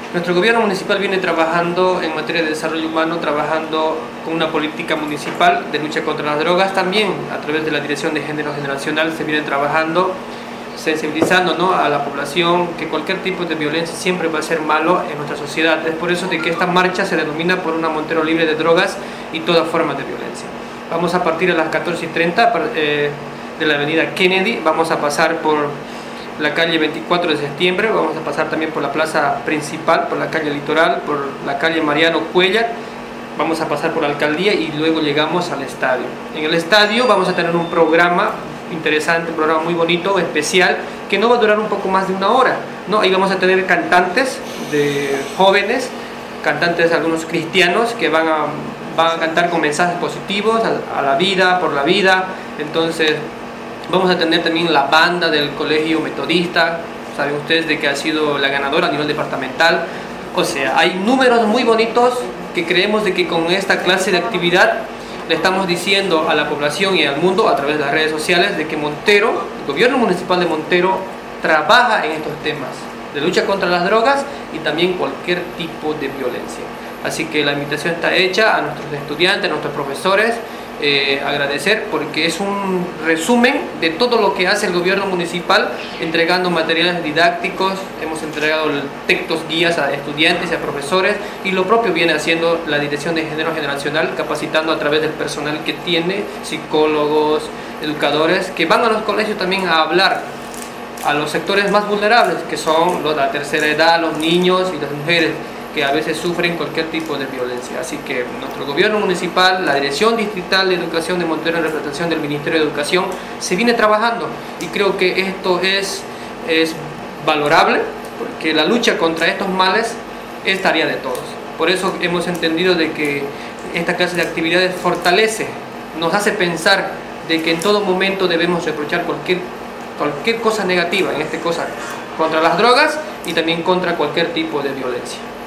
Nuestro gobierno municipal viene trabajando en materia de desarrollo humano, trabajando con una política municipal de lucha contra las drogas. También a través de la Dirección de Género Generacional se viene trabajando, sensibilizando, ¿no?, a la población que cualquier tipo de violencia siempre va a ser malo en nuestra sociedad. Es por eso de que esta marcha se denomina por una Montero libre de drogas y toda forma de violencia. Vamos a partir a las 14:30 de la avenida Kennedy, vamos a pasar por la calle 24 de septiembre, vamos a pasar también por la plaza principal, por la calle Litoral, por la calle Mariano Cuellar, vamos a pasar por la alcaldía y luego llegamos al estadio. En el estadio vamos a tener un programa interesante, un programa muy bonito, especial, que no va a durar un poco más de una hora, ¿no? Ahí vamos a tener cantantes de jóvenes, cantantes algunos cristianos que van a cantar con mensajes positivos a la vida, por la vida. Entonces vamos a tener también la banda del colegio metodista, saben ustedes de que ha sido la ganadora a nivel departamental. O sea, hay números muy bonitos que creemos de que con esta clase de actividad le estamos diciendo a la población y al mundo a través de las redes sociales de que Montero, el gobierno municipal de Montero, trabaja en estos temas de lucha contra las drogas y también cualquier tipo de violencia. Así que la invitación está hecha a nuestros estudiantes, a nuestros profesores. Agradecer porque es un resumen de todo lo que hace el gobierno municipal, entregando materiales didácticos, hemos entregado textos guías a estudiantes y a profesores, y lo propio viene haciendo la Dirección de Género Generacional, capacitando a través del personal que tiene, psicólogos, educadores, que van a los colegios también a hablar a los sectores más vulnerables, que son los de la tercera edad, los niños y las mujeres, que a veces sufren cualquier tipo de violencia. Así que nuestro gobierno municipal, la Dirección Distrital de Educación de Montero en representación del Ministerio de Educación, se viene trabajando, y creo que esto es valorable, porque la lucha contra estos males es tarea de todos. Por eso hemos entendido de que esta clase de actividades fortalece, nos hace pensar de que en todo momento debemos reprochar cualquier cosa negativa, en este cosa contra las drogas y también contra cualquier tipo de violencia.